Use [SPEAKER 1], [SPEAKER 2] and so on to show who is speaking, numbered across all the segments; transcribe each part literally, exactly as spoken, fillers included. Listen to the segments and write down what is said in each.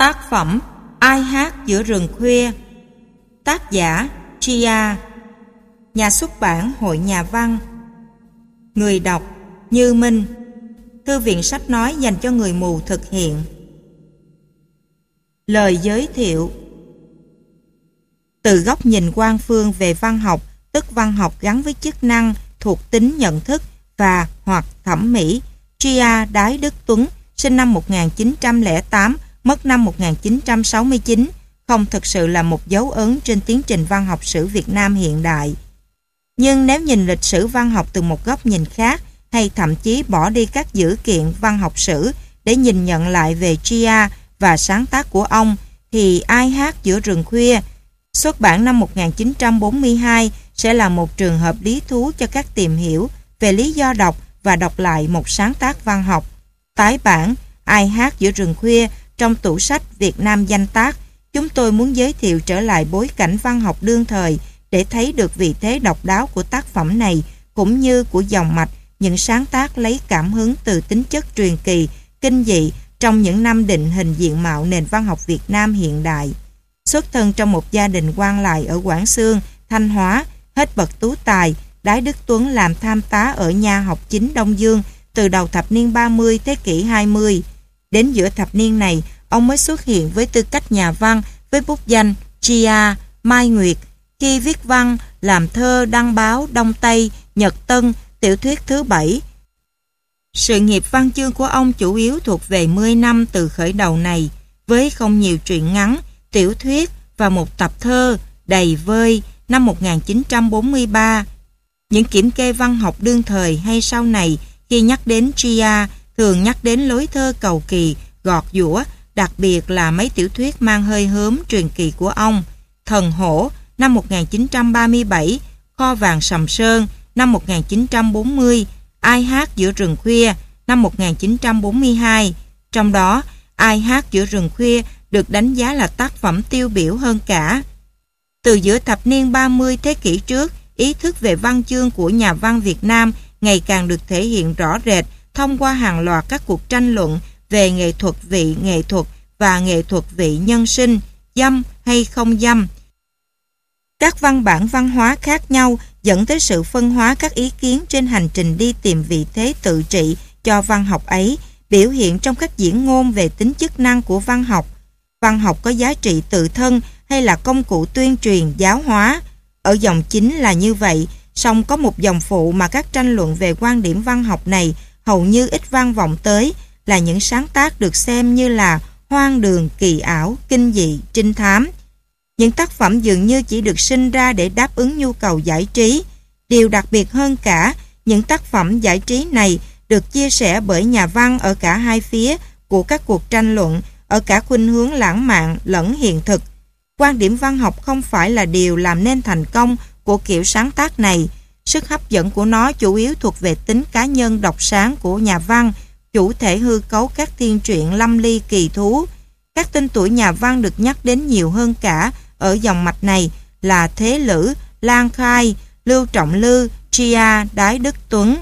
[SPEAKER 1] Tác phẩm Ai hát giữa rừng khuya. Tác giả Chia. Nhà xuất bản Hội Nhà văn. Người đọc Như Minh. Thư viện sách nói dành cho người mù thực hiện. Lời giới thiệu. Từ góc nhìn quan phương về văn học, tức văn học gắn với chức năng, thuộc tính nhận thức và hoặc thẩm mỹ, Chia Đái Đức Tuấn, sinh năm một nghìn chín trăm lẻ tám, mất năm một nghìn chín trăm sáu mươi chín, không thực sự là một dấu ấn trên tiến trình văn học sử Việt Nam hiện đại. Nhưng nếu nhìn lịch sử văn học từ một góc nhìn khác, hay thậm chí bỏ đi các dữ kiện văn học sử để nhìn nhận lại về Chia và sáng tác của ông, thì Ai hát giữa rừng khuya, xuất bản năm một nghìn chín trăm bốn mươi hai, sẽ là một trường hợp lý thú cho các tìm hiểu về lý do đọc và đọc lại một sáng tác văn học. Tái bản Ai hát giữa rừng khuya trong tủ sách Việt Nam danh tác, chúng tôi muốn giới thiệu trở lại bối cảnh văn học đương thời để thấy được vị thế độc đáo của tác phẩm này, cũng như của dòng mạch những sáng tác lấy cảm hứng từ tính chất truyền kỳ, kinh dị trong những năm định hình diện mạo nền văn học Việt Nam hiện đại. Xuất thân trong một gia đình quan lại ở Quảng Xương, Thanh Hóa, hết bậc tú tài, Đái Đức Tuấn làm tham tá ở nha học chính Đông Dương từ đầu thập niên ba mươi thế kỷ hai mươi. Đến giữa thập niên này, ông mới xuất hiện với tư cách nhà văn với bút danh Chia Mai Nguyệt, khi viết văn, làm thơ, đăng báo Đông Tây, Nhật Tân, tiểu thuyết thứ bảy. Sự nghiệp văn chương của ông chủ yếu thuộc về mười năm từ khởi đầu này, với không nhiều truyện ngắn, tiểu thuyết và một tập thơ Đầy Vơi năm một nghìn chín trăm bốn mươi ba. Những kiểm kê văn học đương thời hay sau này khi nhắc đến Chia thường nhắc đến lối thơ cầu kỳ, gọt giũa, đặc biệt là mấy tiểu thuyết mang hơi hớm truyền kỳ của ông. Thần Hổ năm một nghìn chín trăm ba mươi bảy, Kho vàng Sầm Sơn năm một nghìn chín trăm bốn mươi, Ai hát giữa rừng khuya năm một nghìn chín trăm bốn mươi hai. Trong đó, Ai hát giữa rừng khuya được đánh giá là tác phẩm tiêu biểu hơn cả. Từ giữa thập niên ba mươi thế kỷ trước, ý thức về văn chương của nhà văn Việt Nam ngày càng được thể hiện rõ rệt thông qua hàng loạt các cuộc tranh luận về nghệ thuật vị nghệ thuật và nghệ thuật vị nhân sinh, dâm hay không dâm. Các văn bản văn hóa khác nhau dẫn tới sự phân hóa các ý kiến trên hành trình đi tìm vị thế tự trị cho văn học ấy, biểu hiện trong các diễn ngôn về tính chức năng của văn học. Văn học có giá trị tự thân hay là công cụ tuyên truyền, giáo hóa? Ở dòng chính là như vậy, song có một dòng phụ mà các tranh luận về quan điểm văn học này hầu như ít vang vọng tới, là những sáng tác được xem như là hoang đường, kỳ ảo, kinh dị, trinh thám. Những tác phẩm dường như chỉ được sinh ra để đáp ứng nhu cầu giải trí. Điều đặc biệt hơn cả, những tác phẩm giải trí này được chia sẻ bởi nhà văn ở cả hai phía của các cuộc tranh luận, ở cả khuynh hướng lãng mạn lẫn hiện thực. Quan điểm văn học không phải là điều làm nên thành công của kiểu sáng tác này. Sức hấp dẫn của nó chủ yếu thuộc về tính cá nhân độc sáng của nhà văn, chủ thể hư cấu các thiên truyện lâm ly kỳ thú. Các tên tuổi nhà văn được nhắc đến nhiều hơn cả ở dòng mạch này là Thế Lữ, Lan Khai, Lưu Trọng Lư, Chia Đái Đức Tuấn.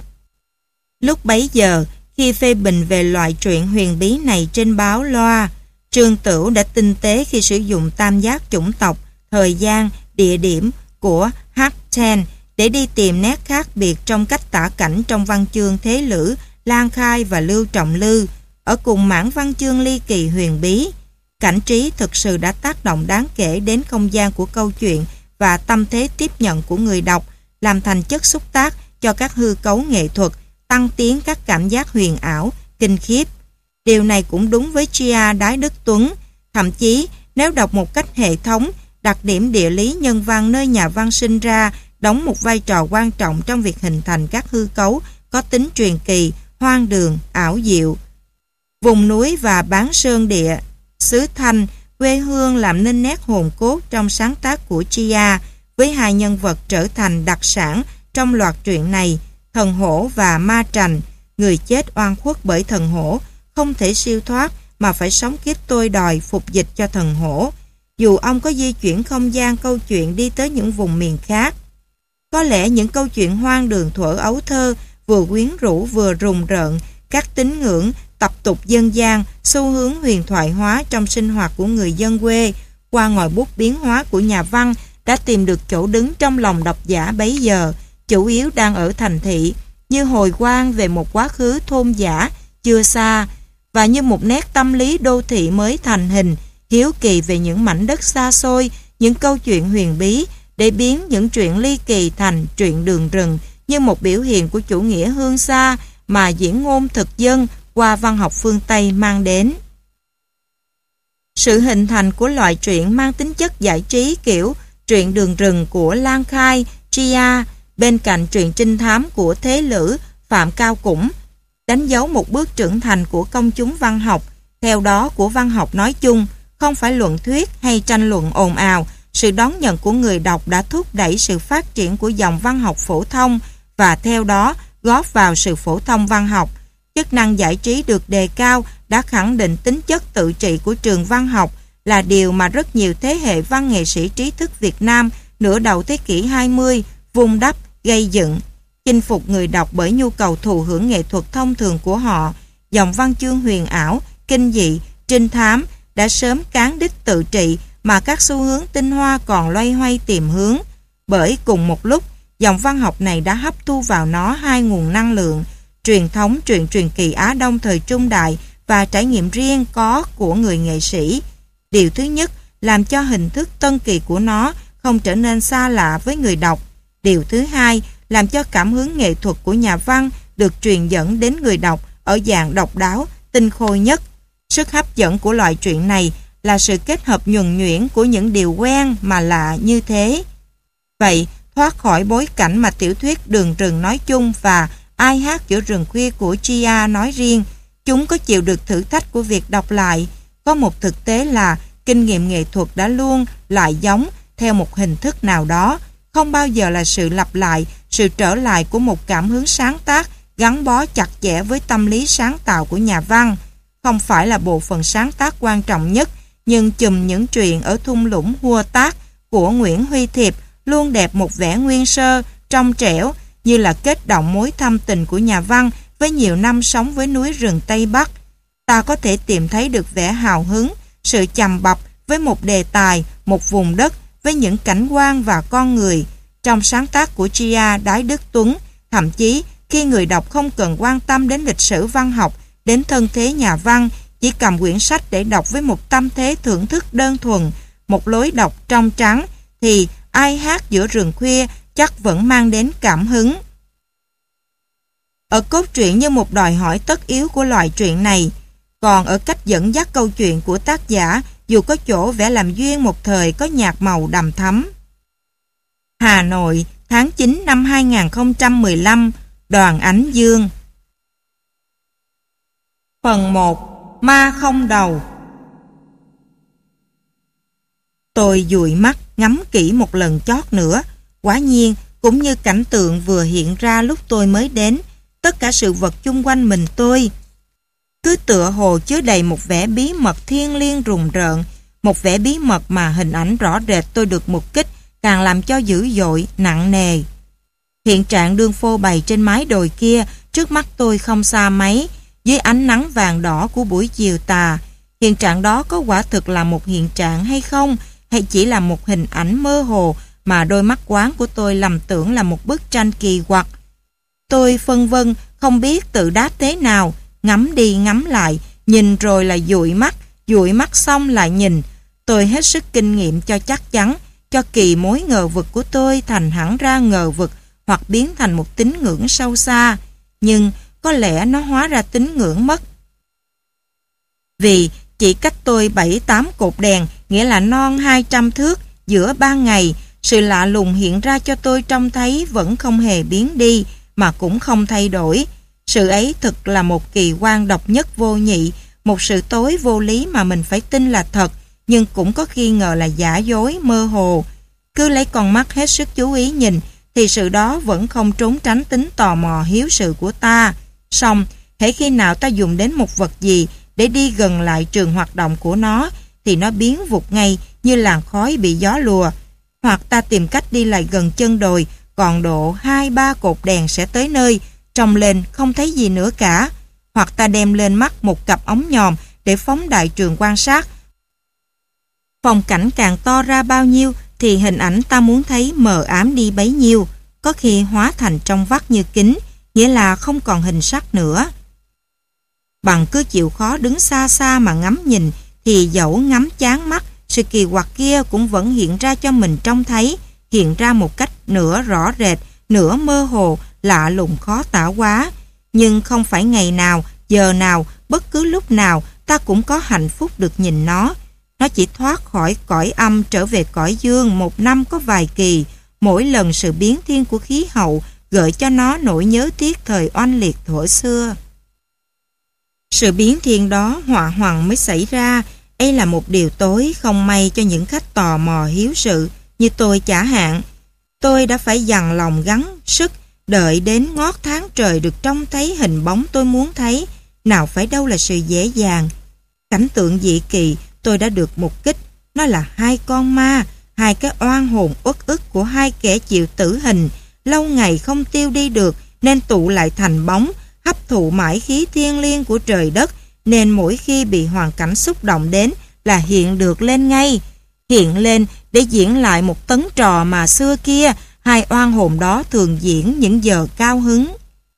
[SPEAKER 1] Lúc bấy giờ, khi phê bình về loại truyện huyền bí này trên báo Loa, Trương Tửu đã tinh tế khi sử dụng tam giác chủng tộc, thời gian, địa điểm của hát mười để đi tìm nét khác biệt trong cách tả cảnh trong văn chương Thế Lữ, Lan Khai và Lưu Trọng Lư. Ở cùng mảng văn chương ly kỳ huyền bí, cảnh trí thực sự đã tác động đáng kể đến không gian của câu chuyện và tâm thế tiếp nhận của người đọc, làm thành chất xúc tác cho các hư cấu nghệ thuật, tăng tiến các cảm giác huyền ảo, kinh khiếp. Điều này cũng đúng với Chia Đái Đức Tuấn. Thậm chí, nếu đọc một cách hệ thống, đặc điểm địa lý nhân văn nơi nhà văn sinh ra đóng một vai trò quan trọng trong việc hình thành các hư cấu có tính truyền kỳ, hoang đường, ảo diệu. Vùng núi và bán sơn địa, xứ Thanh, quê hương làm nên nét hồn cốt trong sáng tác của Chia, với hai nhân vật trở thành đặc sản trong loạt truyện này, Thần Hổ và Ma Trành. Người chết oan khuất bởi thần hổ, không thể siêu thoát mà phải sống kiếp tôi đòi phục dịch cho thần hổ, dù ông có di chuyển không gian câu chuyện đi tới những vùng miền khác. Có lẽ những câu chuyện hoang đường thuở ấu thơ vừa quyến rũ vừa rùng rợn các tín ngưỡng, tập tục dân gian, xu hướng huyền thoại hóa trong sinh hoạt của người dân quê, qua ngòi bút biến hóa của nhà văn đã tìm được chỗ đứng trong lòng độc giả bấy giờ, chủ yếu đang ở thành thị, như hồi quan về một quá khứ thôn dã chưa xa, và như một nét tâm lý đô thị mới thành hình, hiếu kỳ về những mảnh đất xa xôi, những câu chuyện huyền bí, để biến những chuyện ly kỳ thành chuyện đường rừng, như một biểu hiện của chủ nghĩa hương xa mà diễn ngôn thực dân qua văn học phương Tây mang đến. Sự hình thành của loại truyện mang tính chất giải trí kiểu truyện đường rừng của Lan Khai, Chia, bên cạnh truyện trinh thám của Thế Lữ, Phạm Cao Củng, đánh dấu một bước trưởng thành của công chúng văn học, theo đó của văn học nói chung, không phải luận thuyết hay tranh luận ồn ào. Sự đón nhận của người đọc đã thúc đẩy sự phát triển của dòng văn học phổ thông và theo đó góp vào sự phổ thông văn học. Chức năng giải trí được đề cao đã khẳng định tính chất tự trị của trường văn học, là điều mà rất nhiều thế hệ văn nghệ sĩ trí thức Việt Nam nửa đầu thế kỷ hai mươi vun đắp, gây dựng, chinh phục người đọc bởi nhu cầu thụ hưởng nghệ thuật thông thường của họ. Dòng văn chương huyền ảo, kinh dị, trinh thám đã sớm cán đích tự trị, mà các xu hướng tinh hoa còn loay hoay tìm hướng. Bởi cùng một lúc, dòng văn học này đã hấp thu vào nó hai nguồn năng lượng: truyền thống truyện truyền kỳ Á Đông thời trung đại và trải nghiệm riêng có của người nghệ sĩ. Điều thứ nhất làm cho hình thức tân kỳ của nó không trở nên xa lạ với người đọc. Điều thứ hai làm cho cảm hứng nghệ thuật của nhà văn được truyền dẫn đến người đọc ở dạng độc đáo, tinh khôi nhất. Sức hấp dẫn của loại truyện này là sự kết hợp nhuần nhuyễn của những điều quen mà lạ như thế. Vậy, thoát khỏi bối cảnh mà tiểu thuyết Đường rừng nói chung và Ai hát giữa rừng khuya của Chia nói riêng, chúng có chịu được thử thách của việc đọc lại. Có một thực tế là kinh nghiệm nghệ thuật đã luôn lại giống theo một hình thức nào đó, không bao giờ là sự lặp lại, sự trở lại của một cảm hứng sáng tác gắn bó chặt chẽ với tâm lý sáng tạo của nhà văn. Không phải là bộ phận sáng tác quan trọng nhất, nhưng chùm những truyện ở thung lũng Hua Tác của Nguyễn Huy Thiệp luôn đẹp một vẻ nguyên sơ, trong trẻo, như là kết động mối thâm tình của nhà văn với nhiều năm sống với núi rừng Tây Bắc. Ta có thể tìm thấy được vẻ hào hứng, sự chầm bập với một đề tài, một vùng đất, với những cảnh quan và con người. Trong sáng tác của Chia Đái Đức Tuấn, thậm chí khi người đọc không cần quan tâm đến lịch sử văn học, đến thân thế nhà văn, chỉ cầm quyển sách để đọc với một tâm thế thưởng thức đơn thuần, một lối đọc trong trắng, thì Ai hát giữa rừng khuya chắc vẫn mang đến cảm hứng. Ở cốt truyện như một đòi hỏi tất yếu của loại truyện này, còn ở cách dẫn dắt câu chuyện của tác giả, dù có chỗ vẽ làm duyên một thời có nhạt màu đầm thắm. Hà Nội, tháng chín năm hai nghìn không trăm mười lăm, Đoàn Ánh Dương. Phần một. Ma không đầu. Tôi dụi mắt ngắm kỹ một lần chót nữa. Quả nhiên, cũng như cảnh tượng vừa hiện ra lúc tôi mới đến, tất cả sự vật chung quanh mình tôi cứ tựa hồ chứa đầy một vẻ bí mật thiêng liêng rùng rợn, một vẻ bí mật mà hình ảnh rõ rệt tôi được mục kích càng làm cho dữ dội, nặng nề. Hiện trạng đương phô bày trên mái đồi kia trước mắt tôi không xa mấy, dưới ánh nắng vàng đỏ của buổi chiều tà. Hiện trạng đó có quả thực là một hiện trạng hay không, hay chỉ là một hình ảnh mơ hồ mà đôi mắt quán của tôi lầm tưởng là một bức tranh kỳ quặc. Tôi phân vân, không biết tự đáp thế nào, ngắm đi ngắm lại, nhìn rồi là dụi mắt, dụi mắt xong lại nhìn. Tôi hết sức kinh nghiệm cho chắc chắn, cho kỳ mối ngờ vực của tôi thành hẳn ra ngờ vực hoặc biến thành một tín ngưỡng sâu xa. Nhưng có lẽ nó hóa ra tín ngưỡng mất. Vì chỉ cách tôi bảy tám cột đèn, nghĩa là non hai trăm thước, giữa ban ngày, sự lạ lùng hiện ra cho tôi trông thấy vẫn không hề biến đi, mà cũng không thay đổi. Sự ấy thực là một kỳ quan độc nhất vô nhị, một sự tối vô lý mà mình phải tin là thật, nhưng cũng có khi ngờ là giả dối, mơ hồ. Cứ lấy con mắt hết sức chú ý nhìn, thì sự đó vẫn không trốn tránh tính tò mò hiếu sự của ta. Song, hễ khi nào ta dùng đến một vật gì để đi gần lại trường hoạt động của nó, thì nó biến vụt ngay như làn khói bị gió lùa. Hoặc ta tìm cách đi lại gần chân đồi, còn độ hai ba cột đèn sẽ tới nơi, trông lên không thấy gì nữa cả. hoặc ta đem lên mắt một cặp ống nhòm để phóng đại trường quan sát. Phong cảnh càng to ra bao nhiêu thì hình ảnh ta muốn thấy mờ ám đi bấy nhiêu, có khi hóa thành trong vắt như kính, nghĩa là không còn hình sắc nữa. Bằng cứ chịu khó đứng xa xa mà ngắm nhìn, thì dẫu ngắm chán mắt, sự kỳ quặc kia cũng vẫn hiện ra cho mình trông thấy, hiện ra một cách nửa rõ rệt, nửa mơ hồ, lạ lùng khó tả quá. Nhưng không phải ngày nào, giờ nào, bất cứ lúc nào ta cũng có hạnh phúc được nhìn nó. Nó chỉ thoát khỏi cõi âm trở về cõi dương một năm có vài kỳ. Mỗi lần sự biến thiên của khí hậu gợi cho nó nỗi nhớ tiếc thời oanh liệt thuở xưa. Sự biến thiên đó họa hoằng mới xảy ra. Ấy là một điều tối không may cho những khách tò mò hiếu sự như tôi chả hạn. Tôi đã phải dằn lòng gắng sức đợi đến ngót tháng trời được trông thấy hình bóng tôi muốn thấy. Nào phải đâu là sự dễ dàng. Cảnh tượng dị kỳ tôi đã được mục kích. Nó là hai con ma, hai cái oan hồn uất ức của hai kẻ chịu tử hình, lâu ngày không tiêu đi được nên tụ lại thành bóng, hấp thụ mãi khí thiêng liêng của trời đất, nên mỗi khi bị hoàn cảnh xúc động đến là hiện được lên ngay. Hiện lên để diễn lại một tấn trò mà xưa kia hai oan hồn đó thường diễn những giờ cao hứng.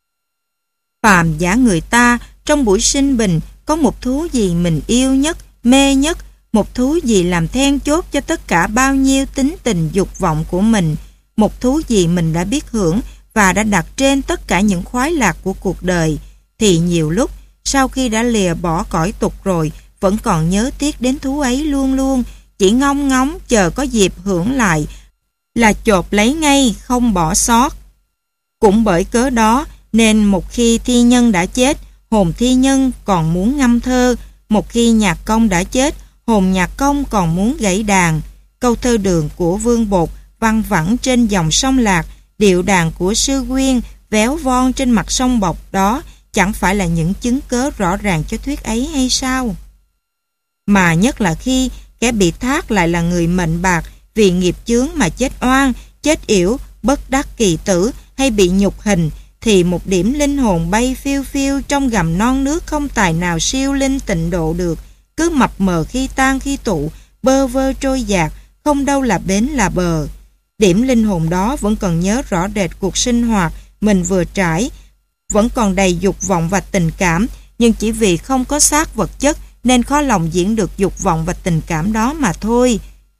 [SPEAKER 1] Phàm giả người ta trong buổi sinh bình có một thú gì mình yêu nhất, mê nhất, một thú gì làm then chốt cho tất cả bao nhiêu tính tình dục vọng của mình, một thú gì mình đã biết hưởng và đã đặt trên tất cả những khoái lạc của cuộc đời, thì nhiều lúc sau khi đã lìa bỏ cõi tục rồi vẫn còn nhớ tiếc đến thú ấy luôn luôn, chỉ ngóng ngóng chờ có dịp hưởng lại là chộp lấy ngay, không bỏ sót. Cũng bởi cớ đó nên một khi thi nhân đã chết, hồn thi nhân còn muốn ngâm thơ, một khi nhạc công đã chết, hồn nhạc công còn muốn gảy đàn. Câu thơ đường của Vương Bột văng vẳng trên dòng sông Lạc, điệu đàn của Sư Quyên véo von trên mặt sông Bọc đó chẳng phải là những chứng cớ rõ ràng cho thuyết ấy hay sao? Mà nhất là khi kẻ bị thác lại là người mệnh bạc vì nghiệp chướng mà chết oan, chết yểu, bất đắc kỳ tử hay bị nhục hình, thì một điểm linh hồn bay phiêu phiêu trong gầm non nước không tài nào siêu linh tịnh độ được, cứ mập mờ khi tan khi tụ, bơ vơ trôi dạt, không đâu là bến là bờ. Điểm linh hồn đó vẫn còn nhớ rõ rệt cuộc sinh hoạt mình vừa trải, vẫn còn đầy dục vọng và tình cảm, nhưng chỉ vì không có xác vật chất nên khó lòng diễn được dục vọng và tình cảm đó mà thôi.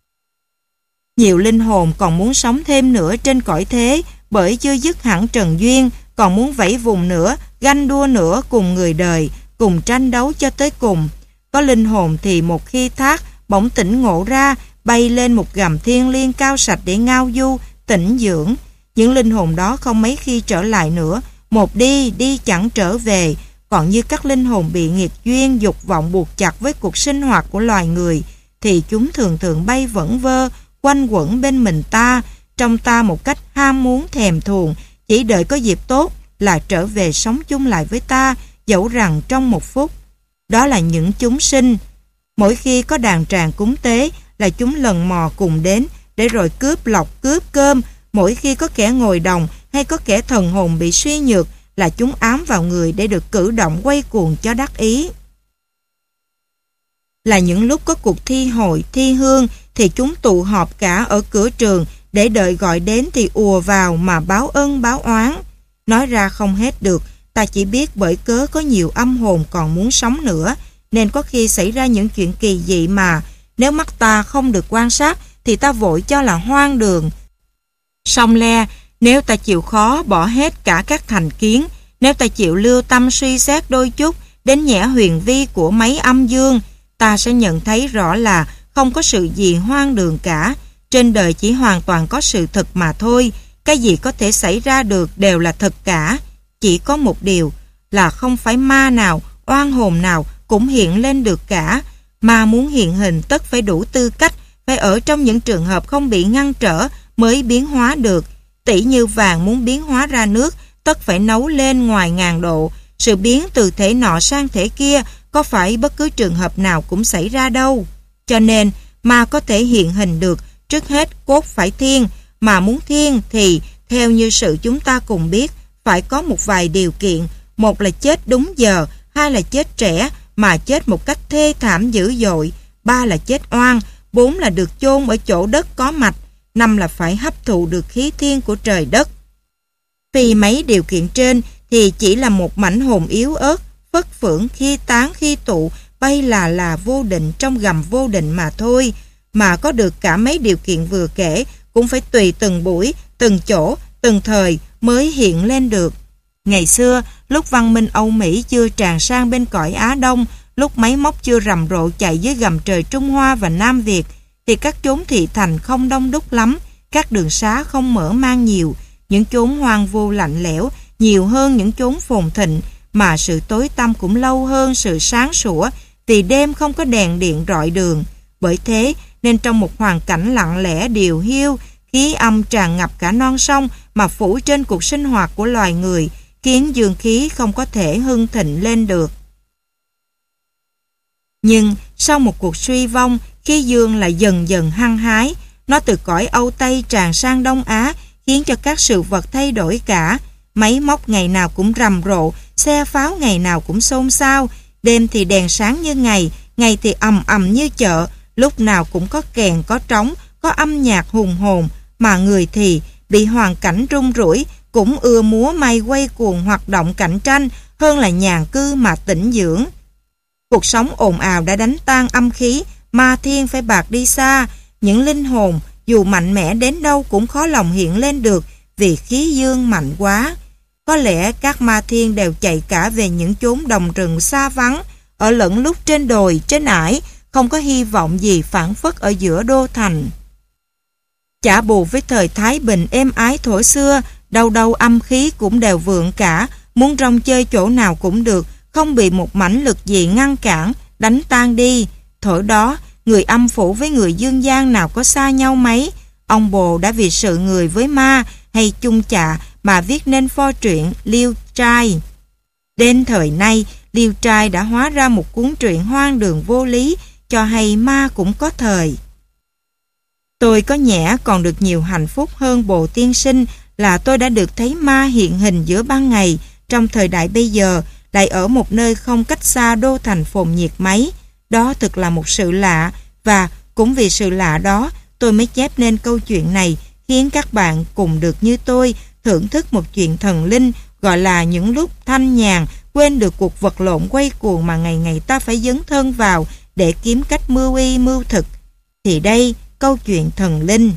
[SPEAKER 1] Nhiều linh hồn còn muốn sống thêm nữa trên cõi thế, bởi chưa dứt hẳn trần duyên, còn muốn vẫy vùng nữa, ganh đua nữa cùng người đời, cùng tranh đấu cho tới cùng. Có linh hồn thì một khi thác, bỗng tỉnh ngộ ra, bay lên một gầm thiên liêng cao sạch để ngao du, tĩnh dưỡng. Những linh hồn đó không mấy khi trở lại nữa, một đi, đi chẳng trở về. Còn như các linh hồn bị nghiệt duyên, dục vọng buộc chặt với cuộc sinh hoạt của loài người, thì chúng thường thường bay vẩn vơ, quanh quẩn bên mình ta, trong ta một cách ham muốn thèm thuồng, chỉ đợi có dịp tốt là trở về sống chung lại với ta, dẫu rằng trong một phút. Đó là những chúng sinh. Mỗi khi có đàn tràng cúng tế là chúng lần mò cùng đến để rồi cướp lọc cướp cơm. Mỗi khi có kẻ ngồi đồng hay có kẻ thần hồn bị suy nhược là chúng ám vào người để được cử động quay cuồng cho đắc ý. Là những lúc có cuộc thi hội, thi hương thì chúng tụ họp cả ở cửa trường để đợi gọi đến thì ùa vào mà báo ân báo oán. Nói ra không hết được, ta chỉ biết bởi cớ có nhiều âm hồn còn muốn sống nữa, nên có khi xảy ra những chuyện kỳ dị mà nếu mắt ta không được quan sát thì ta vội cho là hoang đường. Song le, nếu ta chịu khó bỏ hết cả các thành kiến, nếu ta chịu lưu tâm suy xét đôi chút đến nhẽ huyền vi của mấy âm dương, ta sẽ nhận thấy rõ là không có sự gì hoang đường cả. Trên đời chỉ hoàn toàn có sự thật mà thôi. Cái gì có thể xảy ra được đều là thật cả. Chỉ có một điều là không phải ma nào, oan hồn nào cũng hiện lên được cả. Ma muốn hiện hình tất phải đủ tư cách, phải ở trong những trường hợp không bị ngăn trở mới biến hóa được. Tỷ như vàng muốn biến hóa ra nước, tất phải nấu lên ngoài ngàn độ. Sự biến từ thể nọ sang thể kia có phải bất cứ trường hợp nào cũng xảy ra đâu. Cho nên ma có thể hiện hình được, trước hết cốt phải thiên, mà muốn thiên thì theo như sự chúng ta cùng biết phải có một vài điều kiện. Một là chết đúng giờ, hai là chết trẻ mà chết một cách thê thảm dữ dội, ba là chết oan, bốn là được chôn ở chỗ đất có mạch, năm là phải hấp thụ được khí thiên của trời đất. Vì mấy điều kiện trên thì chỉ là một mảnh hồn yếu ớt, phất phưởng khi tán khi tụ, bay là là vô định trong gầm vô định mà thôi, mà có được cả mấy điều kiện vừa kể cũng phải tùy từng buổi, từng chỗ, từng thời mới hiện lên được. Ngày xưa, lúc văn minh Âu Mỹ chưa tràn sang bên cõi Á Đông, lúc máy móc chưa rầm rộ chạy dưới gầm trời Trung Hoa và Nam Việt, thì các chốn thị thành không đông đúc lắm, các đường xá không mở mang nhiều, những chốn hoang vu lạnh lẽo nhiều hơn những chốn phồn thịnh, mà sự tối tăm cũng lâu hơn sự sáng sủa, vì đêm không có đèn điện rọi đường. Bởi thế nên trong một hoàn cảnh lặng lẽ điều hiu, khí âm tràn ngập cả non sông mà phủ trên cuộc sinh hoạt của loài người, khiến dương khí không có thể hưng thịnh lên được. Nhưng sau một cuộc suy vong, khí dương lại dần dần hăng hái. Nó từ cõi Âu Tây tràn sang Đông Á, khiến cho các sự vật thay đổi cả. Máy móc ngày nào cũng rầm rộ, xe pháo ngày nào cũng xôn xao, đêm thì đèn sáng như ngày, ngày thì ầm ầm như chợ, lúc nào cũng có kèn, có trống, có âm nhạc hùng hồn, mà người thì bị hoàn cảnh rung rủi, cũng ưa múa may quay cuồng hoạt động cạnh tranh hơn là nhàn cư mà tĩnh dưỡng. Cuộc sống ồn ào đã đánh tan âm khí, ma thiên phải bạc đi xa, những linh hồn dù mạnh mẽ đến đâu cũng khó lòng hiện lên được vì khí dương mạnh quá. Có lẽ các ma thiên đều chạy cả về những chốn đồng rừng xa vắng, ở lẫn lúc trên đồi, trên ải, không có hy vọng gì phảng phất ở giữa đô thành. Chả bù với thời Thái Bình êm ái thổ xưa, đâu đâu âm khí cũng đều vượng cả, muốn rong chơi chỗ nào cũng được, không bị một mãnh lực gì ngăn cản, đánh tan đi. Thổi đó, người âm phủ với người dương gian nào có xa nhau mấy. Ông Bồ đã vì sự người với ma hay chung chạ mà viết nên pho truyện Liêu Trai. Đến thời nay, Liêu Trai đã hóa ra một cuốn truyện hoang đường vô lý, cho hay ma cũng có thời. Tôi có nhẽ còn được nhiều hạnh phúc hơn Bồ tiên sinh là tôi đã được thấy ma hiện hình giữa ban ngày trong thời đại bây giờ, lại ở một nơi không cách xa đô thành phồn nhiệt mấy. Đó thực là một sự lạ, và cũng vì sự lạ đó tôi mới chép nên câu chuyện này, khiến các bạn cùng được như tôi thưởng thức một chuyện thần linh, gọi là những lúc thanh nhàn, quên được cuộc vật lộn quay cuồng mà ngày ngày ta phải dấn thân vào để kiếm cách mưu y mưu thực. Thì đây, câu chuyện thần linh.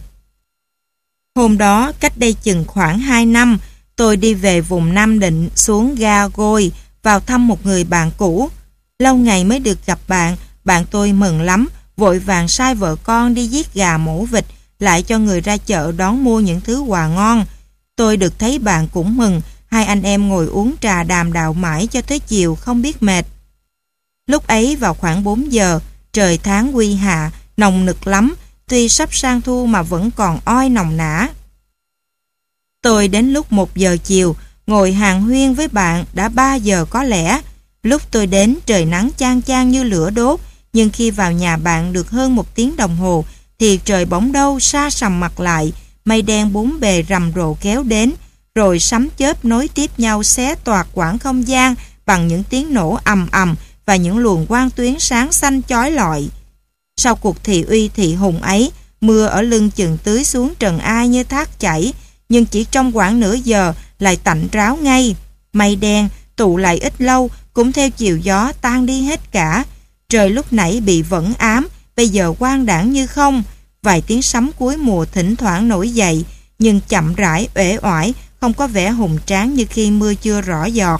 [SPEAKER 1] Hôm đó, cách đây chừng khoảng hai năm, tôi đi về vùng Nam Định xuống ga Gôi vào thăm một người bạn cũ. Lâu ngày mới được gặp bạn, bạn tôi mừng lắm, vội vàng sai vợ con đi giết gà mổ vịt, lại cho người ra chợ đón mua những thứ quà ngon. Tôi được thấy bạn cũng mừng, hai anh em ngồi uống trà đàm đạo mãi cho tới chiều không biết mệt. Lúc ấy vào khoảng bốn giờ, trời tháng quy hạ, nồng nực lắm, tuy sắp sang thu mà vẫn còn oi nồng nã. Tôi đến lúc một giờ chiều, ngồi hàn huyên với bạn đã ba giờ có lẽ. Lúc tôi đến trời nắng chang chang như lửa đốt, nhưng khi vào nhà bạn được hơn một tiếng đồng hồ thì trời bỗng đâu sa sầm mặt lại, mây đen bốn bề rầm rộ kéo đến, rồi sấm chớp nối tiếp nhau xé toạc quãng không gian bằng những tiếng nổ ầm ầm và những luồng quang tuyến sáng xanh chói lọi. Sau cuộc thị uy thị hùng ấy, mưa ở lưng chừng tưới xuống trần ai như thác chảy, nhưng chỉ trong khoảng nửa giờ lại tạnh ráo ngay. Mây đen tụ lại ít lâu cũng theo chiều gió tan đi hết cả. Trời lúc nãy bị vẫn ám, bây giờ quang đãng như không. Vài tiếng sấm cuối mùa thỉnh thoảng nổi dậy, nhưng chậm rãi, uể oải, không có vẻ hùng tráng như khi mưa chưa rõ giọt.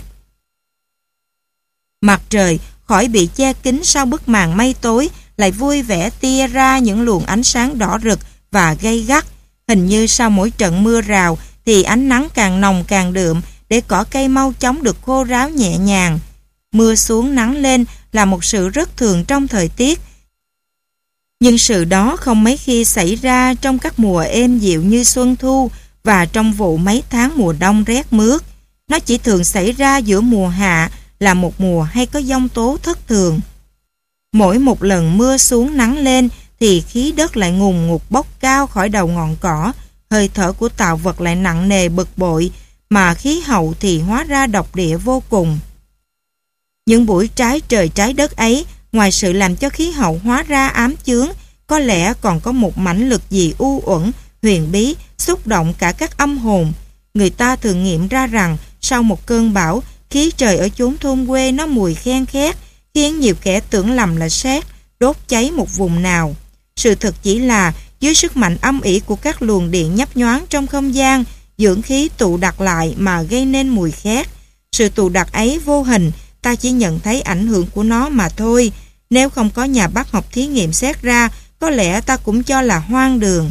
[SPEAKER 1] Mặt trời khỏi bị che kín sau bức màn mây tối, lại vui vẻ tia ra những luồng ánh sáng đỏ rực và gay gắt. Hình như sau mỗi trận mưa rào thì ánh nắng càng nồng càng đượm, để cỏ cây mau chóng được khô ráo nhẹ nhàng. Mưa xuống nắng lên là một sự rất thường trong thời tiết, nhưng sự đó không mấy khi xảy ra trong các mùa êm dịu như xuân thu và trong vụ mấy tháng mùa đông rét mướt. Nó chỉ thường xảy ra giữa mùa hạ, là một mùa hay có giông tố thất thường. Mỗi một lần mưa xuống nắng lên thì khí đất lại ngùn ngụt bốc cao khỏi đầu ngọn cỏ, hơi thở của tạo vật lại nặng nề bực bội, mà khí hậu thì hóa ra độc địa vô cùng. Những buổi trái trời trái đất ấy, ngoài sự làm cho khí hậu hóa ra ám chướng, có lẽ còn có một mãnh lực gì u uẩn, huyền bí, xúc động cả các âm hồn. Người ta thường nghiệm ra rằng sau một cơn bão, khí trời ở chốn thôn quê nó mùi khen khét, khiến nhiều kẻ tưởng lầm là sét đốt cháy một vùng nào. Sự thật chỉ là dưới sức mạnh âm ỉ của các luồng điện nhấp nhoáng trong không gian, dưỡng khí tụ đặc lại mà gây nên mùi khét. Sự tụ đặc ấy vô hình, ta chỉ nhận thấy ảnh hưởng của nó mà thôi. Nếu không có nhà bác học thí nghiệm xét ra, có lẽ ta cũng cho là hoang đường.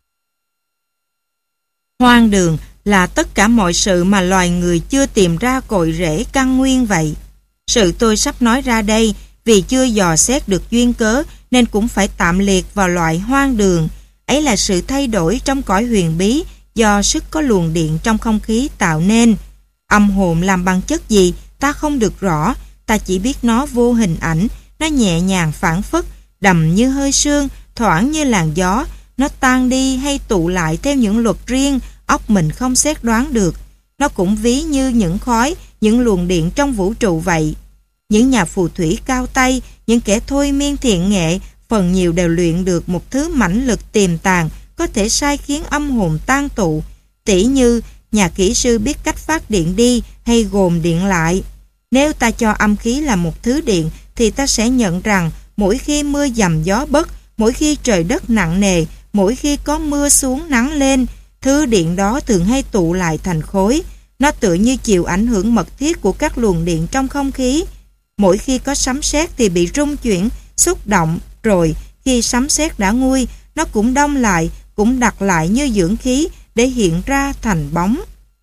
[SPEAKER 1] Hoang đường là tất cả mọi sự mà loài người chưa tìm ra cội rễ căn nguyên vậy. Sự tôi sắp nói ra đây, vì chưa dò xét được duyên cớ nên cũng phải tạm liệt vào loại hoang đường. Ấy là sự thay đổi trong cõi huyền bí do sức có luồng điện trong không khí tạo nên. Âm hồn làm bằng chất gì ta không được rõ, ta chỉ biết nó vô hình ảnh, nó nhẹ nhàng phảng phất, đầm như hơi sương, thoảng như làn gió, nó tan đi hay tụ lại theo những luật riêng óc mình không xét đoán được. Nó cũng ví như những khói, những luồng điện trong vũ trụ vậy. Những nhà phù thủy cao tay, những kẻ thôi miên thiện nghệ, phần nhiều đều luyện được một thứ mãnh lực tiềm tàng có thể sai khiến âm hồn tan tụ. Tỉ như nhà kỹ sư biết cách phát điện đi hay gồm điện lại. Nếu ta cho âm khí là một thứ điện thì ta sẽ nhận rằng mỗi khi mưa dầm gió bấc, mỗi khi trời đất nặng nề, mỗi khi có mưa xuống nắng lên, thứ điện đó thường hay tụ lại thành khối. Nó tựa như chịu ảnh hưởng mật thiết của các luồng điện trong không khí. Mỗi khi có sấm sét thì bị rung chuyển, xúc động, rồi khi sấm sét đã nguôi, nó cũng đông lại, cũng đặt lại như dưỡng khí để hiện ra thành bóng.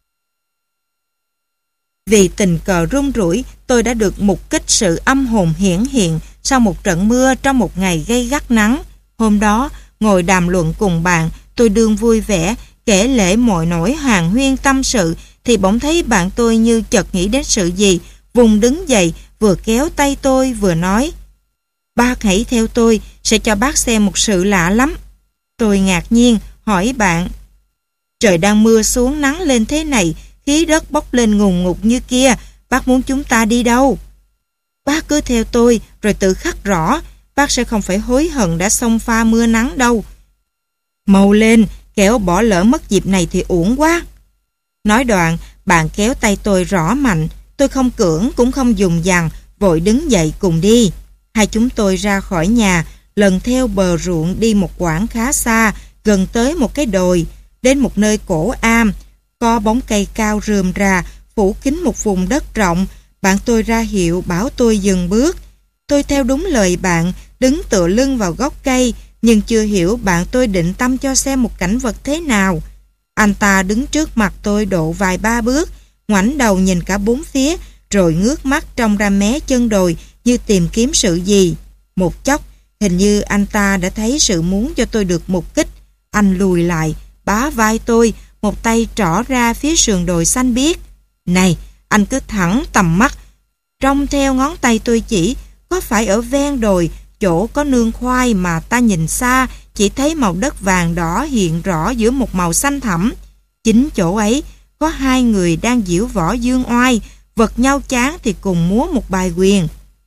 [SPEAKER 1] Vì tình cờ run rủi, tôi đã được mục kích sự âm hồn hiển hiện sau một trận mưa trong một ngày gay gắt nắng. Hôm đó, ngồi đàm luận cùng bạn, tôi đương vui vẻ, kể lể mọi nỗi hàn huyên tâm sự, thì bỗng thấy bạn tôi như chợt nghĩ đến sự gì, vùng đứng dậy, vừa kéo tay tôi vừa nói: "Bác hãy theo tôi, sẽ cho bác xem một sự lạ lắm." Tôi ngạc nhiên, hỏi bạn: "Trời đang mưa xuống nắng lên thế này, khí đất bốc lên ngùn ngụt như kia, bác muốn chúng ta đi đâu?" "Bác cứ theo tôi, rồi tự khắc rõ, bác sẽ không phải hối hận đã xông pha mưa nắng đâu. Mau lên, kẻo bỏ lỡ mất dịp này thì uổng quá." Nói đoạn, bạn kéo tay tôi rõ mạnh, tôi không cưỡng cũng không dùng dằng, vội đứng dậy cùng đi. Hai chúng tôi ra khỏi nhà, lần theo bờ ruộng đi một quãng khá xa, gần tới một cái đồi, đến một nơi cổ am, có bóng cây cao rườm rà, phủ kín một vùng đất rộng. Bạn tôi ra hiệu bảo tôi dừng bước. Tôi theo đúng lời bạn, đứng tựa lưng vào gốc cây, nhưng chưa hiểu bạn tôi định tâm cho xem một cảnh vật thế nào. Anh ta đứng trước mặt tôi độ vài ba bước, ngoảnh đầu nhìn cả bốn phía, rồi ngước mắt trông ra mé chân đồi như tìm kiếm sự gì. Một chốc, hình như anh ta đã thấy sự muốn cho tôi được mục kích. Anh lùi lại, bá vai tôi, một tay trỏ ra phía sườn đồi xanh biếc. "Này, anh cứ thẳng tầm mắt, trông theo ngón tay tôi chỉ, có phải ở ven đồi, chỗ có nương khoai mà ta nhìn xa, chỉ thấy màu đất vàng đỏ hiện rõ giữa một màu xanh thẳm. Chính chỗ ấy, có hai người đang diễu võ dương oai, vật nhau chán thì cùng múa một bài quyền."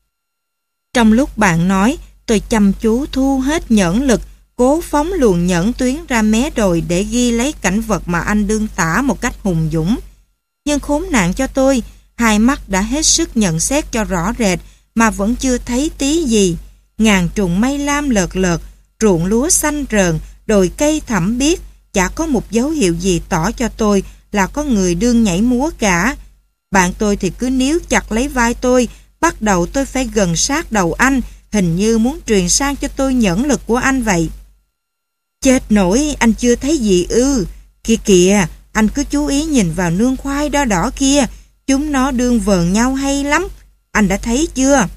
[SPEAKER 1] Trong lúc bạn nói, tôi chăm chú thu hết nhẫn lực, cố phóng luồng nhẫn tuyến ra mé đồi để ghi lấy cảnh vật mà anh đương tả một cách hùng dũng. Nhưng khốn nạn cho tôi, hai mắt đã hết sức nhận xét cho rõ rệt mà vẫn chưa thấy tí gì. Ngàn trùng mây lam lợt lợt, ruộng lúa xanh rờn, đồi cây thẳm biếc, chả có một dấu hiệu gì tỏ cho tôi là có người đương nhảy múa cả. Bạn tôi thì cứ níu chặt lấy vai tôi, bắt đầu tôi phải gần sát đầu anh, hình như muốn truyền sang cho tôi nhẫn lực của anh vậy. "Chết nổi, anh chưa thấy gì ư? Kìa kìa, anh cứ chú ý nhìn vào nương khoai đỏ đỏ kia, chúng nó đương vờn nhau hay lắm, anh đã thấy chưa?"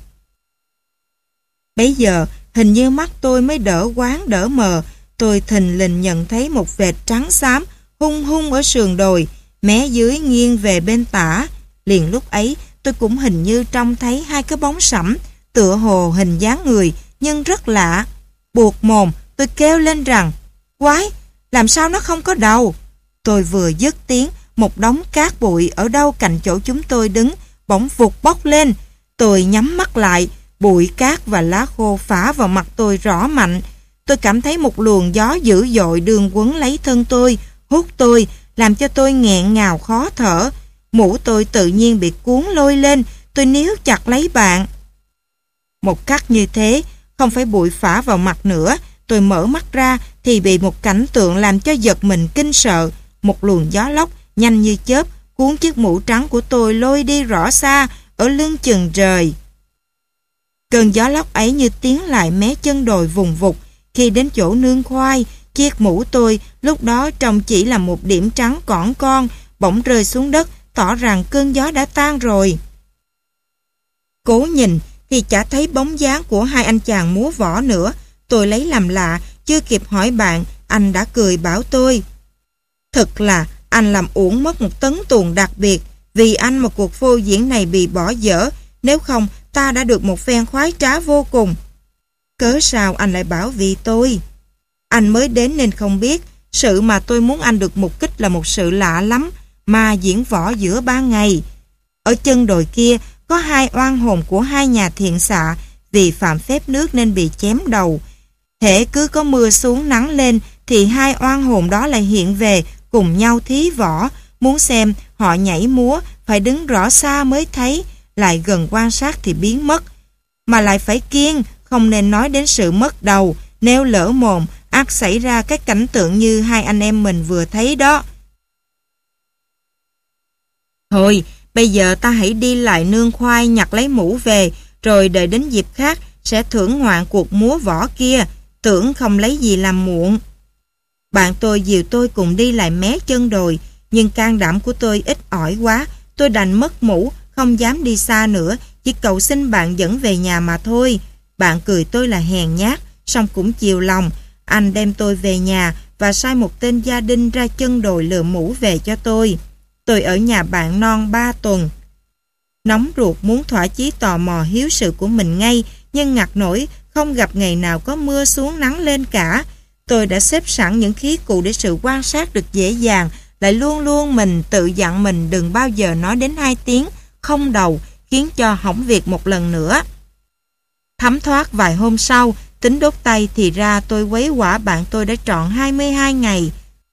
[SPEAKER 1] Bấy giờ, hình như mắt tôi mới đỡ quáng đỡ mờ, tôi thình lình nhận thấy một vệt trắng xám hung hung ở sườn đồi, mé dưới nghiêng về bên tả. Liền lúc ấy, tôi cũng hình như trông thấy hai cái bóng sẫm, tựa hồ hình dáng người, nhưng rất lạ. Buột mồm, tôi kêu lên rằng: "Quái, làm sao nó không có đầu?" Tôi vừa dứt tiếng, một đống cát bụi ở đâu cạnh chỗ chúng tôi đứng bỗng vụt bốc lên. Tôi nhắm mắt lại, bụi cát và lá khô phả vào mặt tôi rõ mạnh. Tôi cảm thấy một luồng gió dữ dội đường quấn lấy thân tôi, hút tôi, làm cho tôi nghẹn ngào khó thở. Mũ tôi tự nhiên bị cuốn lôi lên, tôi níu chặt lấy bạn. Một cắt như thế, không phải bụi phả vào mặt nữa, tôi mở mắt ra thì bị một cảnh tượng làm cho giật mình kinh sợ. Một luồng gió lốc nhanh như chớp cuốn chiếc mũ trắng của tôi lôi đi rõ xa ở lưng chừng trời. Cơn gió lốc ấy như tiến lại mé chân đồi vùng vụt. Khi đến chỗ nương khoai, chiếc mũ tôi lúc đó trông chỉ là một điểm trắng cỏn con, bỗng rơi xuống đất, tỏ rằng cơn gió đã tan rồi. Cố nhìn thì chả thấy bóng dáng của hai anh chàng múa võ nữa. Tôi lấy làm lạ, chưa kịp hỏi bạn, anh đã cười bảo tôi: thật là anh làm uổng mất một tấn tuồng đặc biệt. Vì anh mà cuộc phô diễn này bị bỏ dở, nếu không ta đã được một phen khoái trá vô cùng. Cớ sao anh lại bảo vì tôi? Anh mới đến nên không biết. Sự mà tôi muốn anh được mục kích là một sự lạ lắm, mà diễn võ giữa ban ngày. Ở chân đồi kia có hai oan hồn của hai nhà thiện xạ, vì phạm phép nước nên bị chém đầu. Hễ cứ có mưa xuống nắng lên thì hai oan hồn đó lại hiện về cùng nhau thí võ. Muốn xem họ nhảy múa phải đứng rõ xa mới thấy, lại gần quan sát thì biến mất. Mà lại phải kiêng, không nên nói đến sự mất đầu. Nếu lỡ mồm ắt xảy ra cái cảnh tượng như hai anh em mình vừa thấy đó. Thôi, bây giờ ta hãy đi lại nương khoai nhặt lấy mũ về, rồi đợi đến dịp khác sẽ thưởng ngoạn cuộc múa võ kia. Tưởng không lấy gì làm muộn. Bạn tôi dìu tôi cùng đi lại mé chân đồi, nhưng can đảm của tôi ít ỏi quá. Tôi đành mất mũ, không dám đi xa nữa, chỉ cầu xin bạn dẫn về nhà mà thôi. Bạn cười tôi là hèn nhát, song cũng chiều lòng. Anh đem tôi về nhà và sai một tên gia đình ra chân đồi lựa mũ về cho tôi. Tôi ở nhà bạn non ba tuần. Nóng ruột muốn thỏa chí tò mò hiếu sự của mình ngay, nhưng ngặt nổi không gặp ngày nào có mưa xuống nắng lên cả. Tôi đã xếp sẵn những khí cụ để sự quan sát được dễ dàng, lại luôn luôn mình tự dặn mình đừng bao giờ nói đến hai tiếng không đầu, khiến cho hỏng việc một lần nữa. Thấm thoát vài hôm sau, tính đốt tay thì ra tôi quấy quả bạn tôi đã trọn hai mươi hai ngày.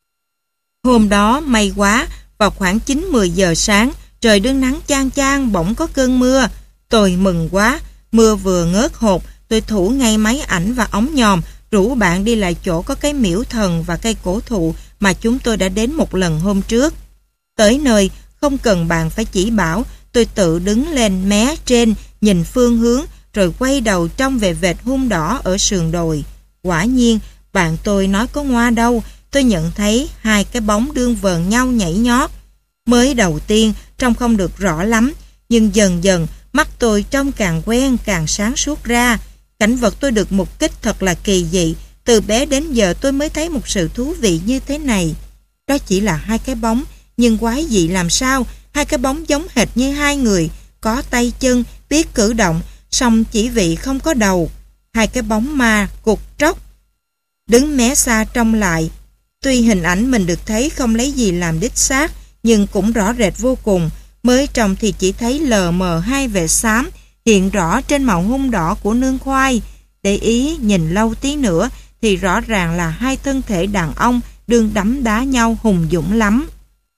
[SPEAKER 1] Hôm đó may quá, vào khoảng chín mười giờ sáng, trời đương nắng chang chang, bỗng có cơn mưa. Tôi mừng quá, mưa vừa ngớt hột, tôi thủ ngay máy ảnh và ống nhòm, rủ bạn đi lại chỗ có cái miễu thần và cây cổ thụ mà chúng tôi đã đến một lần hôm trước. Tới nơi, không cần bạn phải chỉ bảo, tôi tự đứng lên mé trên, nhìn phương hướng, rồi quay đầu trông về vệt hun đỏ ở sườn đồi. Quả nhiên, bạn tôi nói có ngoa đâu, tôi nhận thấy hai cái bóng đương vờn nhau nhảy nhót. Mới đầu tiên, trông không được rõ lắm, nhưng dần dần, mắt tôi trông càng quen càng sáng suốt ra. Cảnh vật tôi được mục kích thật là kỳ dị. Từ bé đến giờ tôi mới thấy một sự thú vị như thế này. Đó chỉ là hai cái bóng, nhưng quái dị làm sao, hai cái bóng giống hệt như hai người, có tay chân, biết cử động, song chỉ vị không có đầu. Hai cái bóng ma, cục tróc, đứng mé xa trông lại. Tuy hình ảnh mình được thấy không lấy gì làm đích xác, nhưng cũng rõ rệt vô cùng. Mới trông thì chỉ thấy lờ mờ hai vệt xám hiện rõ trên màu hun đỏ của nương khoai. Để ý nhìn lâu tí nữa thì rõ ràng là hai thân thể đàn ông đương đấm đá nhau hùng dũng lắm.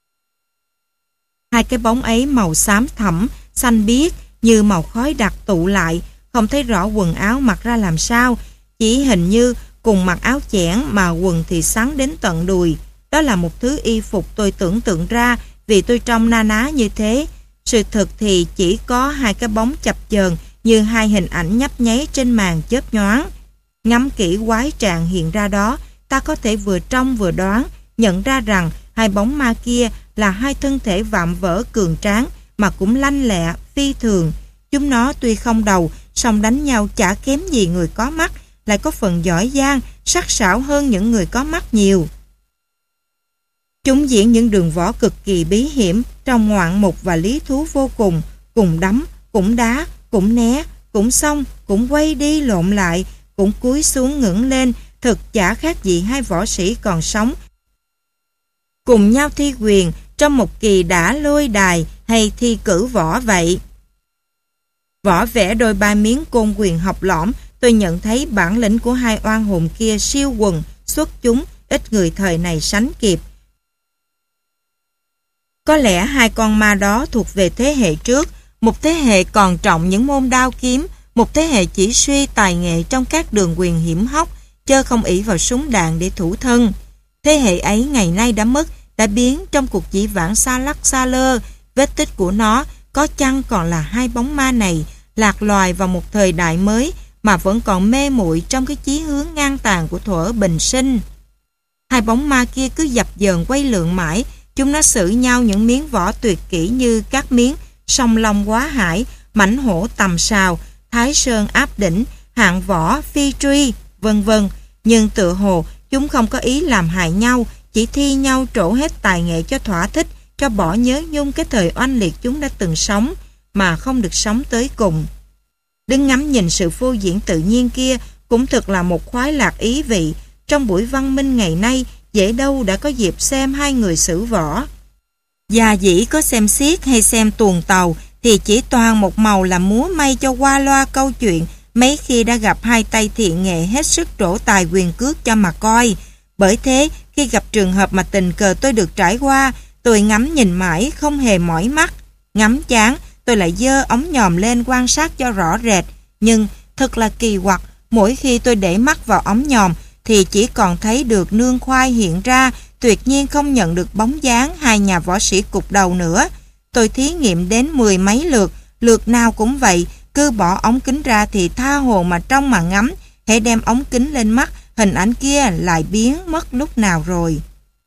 [SPEAKER 1] Hai cái bóng ấy màu xám thẫm, xanh biếc như màu khói đặc tụ lại, không thấy rõ quần áo mặc ra làm sao, chỉ hình như cùng mặc áo chẽn mà quần thì sắn đến tận đùi. Đó là một thứ y phục tôi tưởng tượng ra vì tôi trông na ná như thế. Sự thực thì chỉ có hai cái bóng chập chờn như hai hình ảnh nhấp nháy trên màn chớp nhoáng. Ngắm kỹ quái trạng hiện ra đó, ta có thể vừa trông vừa đoán, nhận ra rằng hai bóng ma kia là hai thân thể vạm vỡ cường tráng mà cũng lanh lẹ, phi thường. Chúng nó tuy không đầu, song đánh nhau chả kém gì người có mắt, lại có phần giỏi giang, sắc sảo hơn những người có mắt nhiều. Chúng diễn những đường võ cực kỳ bí hiểm, trong ngoạn mục và lý thú vô cùng, cùng đấm, cũng đá, cũng né, cũng xông, cũng quay đi lộn lại, cũng cúi xuống ngẩng lên, thực chả khác gì hai võ sĩ còn sống cùng nhau thi quyền trong một kỳ đả lôi đài hay thi cử võ vậy. Vỏ vẽ đôi ba miếng côn quyền học lõm, tôi nhận thấy bản lĩnh của hai oan hồn kia siêu quần, xuất chúng, ít người thời này sánh kịp. Có lẽ hai con ma đó thuộc về thế hệ trước, một thế hệ còn trọng những môn đao kiếm, một thế hệ chỉ suy tài nghệ trong các đường quyền hiểm hóc, chớ không ỷ vào súng đạn để thủ thân. Thế hệ ấy ngày nay đã mất, đã biến trong cuộc dĩ vãng xa lắc xa lơ. Vết tích của nó có chăng còn là hai bóng ma này, lạc loài vào một thời đại mới mà vẫn còn mê muội trong cái chí hướng ngang tàn của thuở bình sinh. Hai bóng ma kia cứ dập dờn quay lượn mãi, chúng nó xử nhau những miếng vỏ tuyệt kỹ như các miếng song long quá hải, mãnh hổ tầm sào, thái sơn áp đỉnh, hạng võ phi truy, vân vân. Nhưng tựa hồ chúng không có ý làm hại nhau, chỉ thi nhau trổ hết tài nghệ cho thỏa thích, cho bỏ nhớ nhung cái thời oanh liệt chúng đã từng sống, mà không được sống tới cùng. Đứng ngắm nhìn sự phô diễn tự nhiên kia cũng thực là một khoái lạc ý vị. Trong buổi văn minh ngày nay, dễ đâu đã có dịp xem hai người xử võ. Già dĩ có xem xiết hay xem tuồng tàu thì chỉ toàn một màu là múa may cho qua loa câu chuyện, mấy khi đã gặp hai tay thiện nghệ hết sức trổ tài quyền cước cho mà coi. Bởi thế, khi gặp trường hợp mà tình cờ tôi được trải qua, tôi ngắm nhìn mãi không hề mỏi mắt. Ngắm chán, tôi lại giơ ống nhòm lên quan sát cho rõ rệt. Nhưng thật là kỳ quặc, mỗi khi tôi để mắt vào ống nhòm thì chỉ còn thấy được nương khoai hiện ra, tuyệt nhiên không nhận được bóng dáng hai nhà võ sĩ cục đầu nữa. Tôi thí nghiệm đến mười mấy lượt, lượt nào cũng vậy, cứ bỏ ống kính ra thì tha hồ mà trông mà ngắm, hễ đem ống kính lên mắt, hình ảnh kia lại biến mất lúc nào rồi.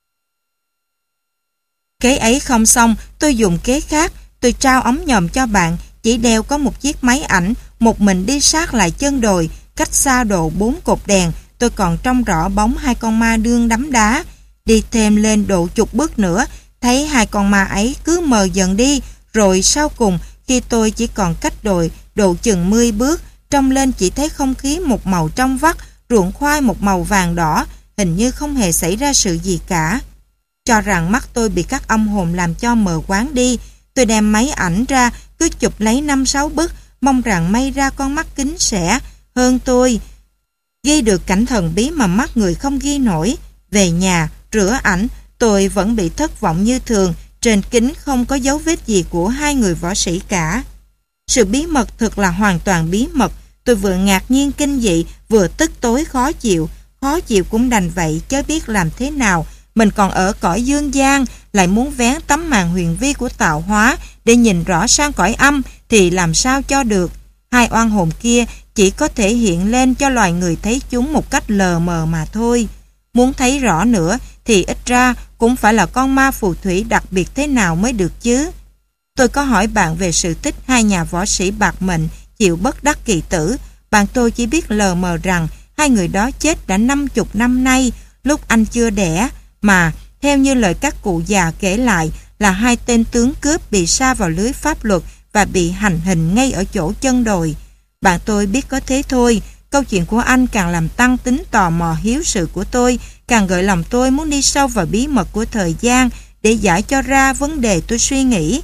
[SPEAKER 1] Kế ấy không xong, tôi dùng kế khác, tôi trao ống nhòm cho bạn, chỉ đeo có một chiếc máy ảnh, một mình đi sát lại chân đồi, cách xa độ bốn cột đèn, tôi còn trông rõ bóng hai con ma đương đấm đá. Đi thêm lên độ chục bước nữa, thấy hai con ma ấy cứ mờ dần đi, rồi sau cùng khi tôi chỉ còn cách đồi độ chừng mười bước, trông lên chỉ thấy không khí một màu trong vắt, ruộng khoai một màu vàng đỏ, hình như không hề xảy ra sự gì cả. Cho rằng mắt tôi bị các âm hồn làm cho mờ quáng đi, tôi đem máy ảnh ra, cứ chụp lấy năm sáu bức, mong rằng may ra con mắt kính sẽ hơn tôi ghi được cảnh thần bí mà mắt người không ghi nổi. Về nhà, rửa ảnh, tôi vẫn bị thất vọng như thường, trên kính không có dấu vết gì của hai người võ sĩ cả. Sự bí mật thực là hoàn toàn bí mật, tôi vừa ngạc nhiên kinh dị, vừa tức tối khó chịu. Khó chịu cũng đành vậy, chớ biết làm thế nào. Mình còn ở cõi dương gian, lại muốn vén tấm màn huyền vi của tạo hóa để nhìn rõ sang cõi âm thì làm sao cho được. Hai oan hồn kia chỉ có thể hiện lên cho loài người thấy chúng một cách lờ mờ mà thôi. Muốn thấy rõ nữa thì ít ra cũng phải là con ma phù thủy đặc biệt thế nào mới được chứ. Tôi có hỏi bạn về sự tích hai nhà võ sĩ bạc mệnh chịu bất đắc kỳ tử. Bạn tôi chỉ biết lờ mờ rằng hai người đó chết đã năm chục năm nay, lúc anh chưa đẻ, mà theo như lời các cụ già kể lại là hai tên tướng cướp bị sa vào lưới pháp luật và bị hành hình ngay ở chỗ chân đồi. Bạn tôi biết có thế thôi. Câu chuyện của anh càng làm tăng tính tò mò hiếu sự của tôi, càng gợi lòng tôi muốn đi sâu vào bí mật của thời gian để giải cho ra vấn đề tôi suy nghĩ.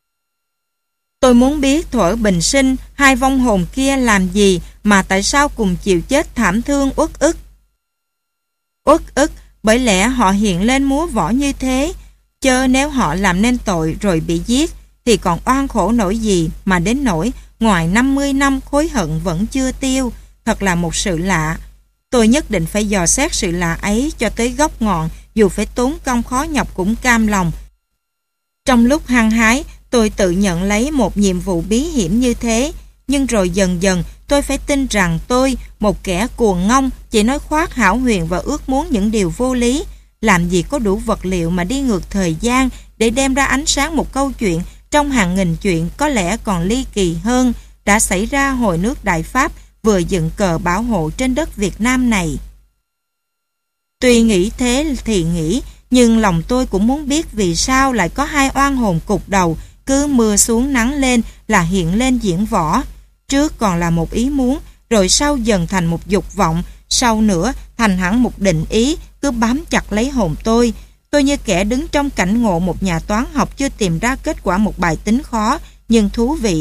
[SPEAKER 1] Tôi muốn biết thuở bình sinh hai vong hồn kia làm gì mà tại sao cùng chịu chết thảm thương uất ức. Uất ức bởi lẽ họ hiện lên múa võ như thế, chớ nếu họ làm nên tội rồi bị giết thì còn oan khổ nổi gì mà đến nỗi ngoài năm mươi năm khối hận vẫn chưa tiêu. Thật là một sự lạ. Tôi nhất định phải dò xét sự lạ ấy cho tới gốc ngọn, dù phải tốn công khó nhọc cũng cam lòng. Trong lúc hăng hái, tôi tự nhận lấy một nhiệm vụ bí hiểm như thế, nhưng rồi dần dần tôi phải tin rằng tôi, một kẻ cuồng ngông, chỉ nói khoác hão huyền và ước muốn những điều vô lý. Làm gì có đủ vật liệu mà đi ngược thời gian để đem ra ánh sáng một câu chuyện trong hàng nghìn chuyện có lẽ còn ly kỳ hơn đã xảy ra hồi nước Đại Pháp vừa dựng cờ bảo hộ trên đất Việt Nam này. Tuy nghĩ thế thì nghĩ, nhưng lòng tôi cũng muốn biết vì sao lại có hai oan hồn cục đầu cứ mưa xuống nắng lên là hiện lên diễn võ. Trước còn là một ý muốn, rồi sau dần thành một dục vọng, sau nữa thành hẳn một định ý cứ bám chặt lấy hồn tôi. Tôi như kẻ đứng trong cảnh ngộ một nhà toán học chưa tìm ra kết quả một bài tính khó nhưng thú vị.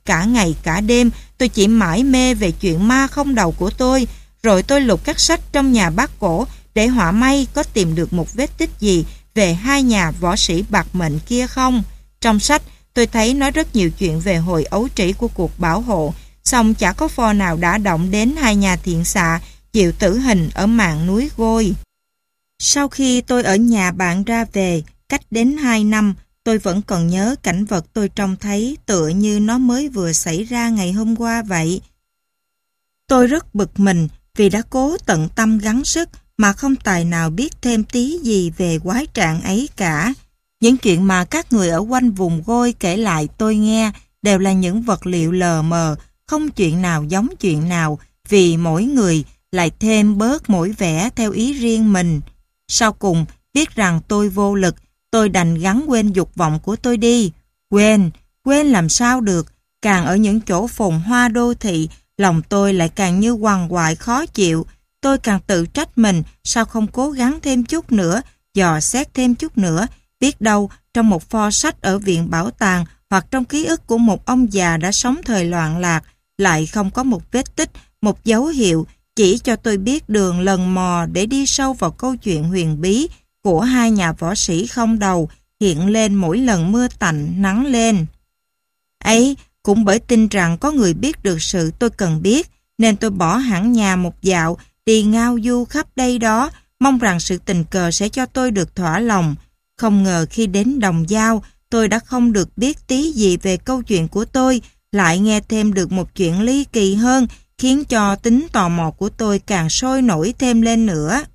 [SPEAKER 1] cả ngày cả đêm, tôi chỉ mải mê về chuyện ma không đầu của tôi. Rồi tôi lục các sách trong nhà bác cổ để họa may có tìm được một vết tích gì về hai nhà võ sĩ bạc mệnh kia không. Trong sách, tôi thấy nói rất nhiều chuyện về hồi ấu trĩ của cuộc bảo hộ, song chả có pho nào đã động đến hai nhà thiện xạ chịu tử hình ở mạn núi Gôi. Sau khi tôi ở nhà bạn ra về, cách đến hai năm, tôi vẫn còn nhớ cảnh vật tôi trông thấy tựa như nó mới vừa xảy ra ngày hôm qua vậy. Tôi rất bực mình vì đã cố tận tâm gắng sức mà không tài nào biết thêm tí gì về quái trạng ấy cả. Những chuyện mà các người ở quanh vùng Gôi kể lại tôi nghe đều là những vật liệu lờ mờ, không chuyện nào giống chuyện nào, vì mỗi người lại thêm bớt mỗi vẻ theo ý riêng mình. Sau cùng, biết rằng tôi vô lực, tôi đành gắng quên dục vọng của tôi đi. Quên, quên làm sao được, càng ở những chỗ phồn hoa đô thị, lòng tôi lại càng như quằn quại khó chịu. Tôi càng tự trách mình, sao không cố gắng thêm chút nữa, dò xét thêm chút nữa. Biết đâu, trong một pho sách ở viện bảo tàng hoặc trong ký ức của một ông già đã sống thời loạn lạc, lại không có một vết tích, một dấu hiệu, chỉ cho tôi biết đường lần mò để đi sâu vào câu chuyện huyền bí của hai nhà võ sĩ không đầu hiện lên mỗi lần mưa tạnh nắng lên. Ấy, cũng bởi tin rằng có người biết được sự tôi cần biết, nên tôi bỏ hẳn nhà một dạo, đi ngao du khắp đây đó, mong rằng sự tình cờ sẽ cho tôi được thỏa lòng. Không ngờ khi đến Đồng Dao, tôi đã không được biết tí gì về câu chuyện của tôi, lại nghe thêm được một chuyện ly kỳ hơn, khiến cho tính tò mò của tôi càng sôi nổi thêm lên nữa.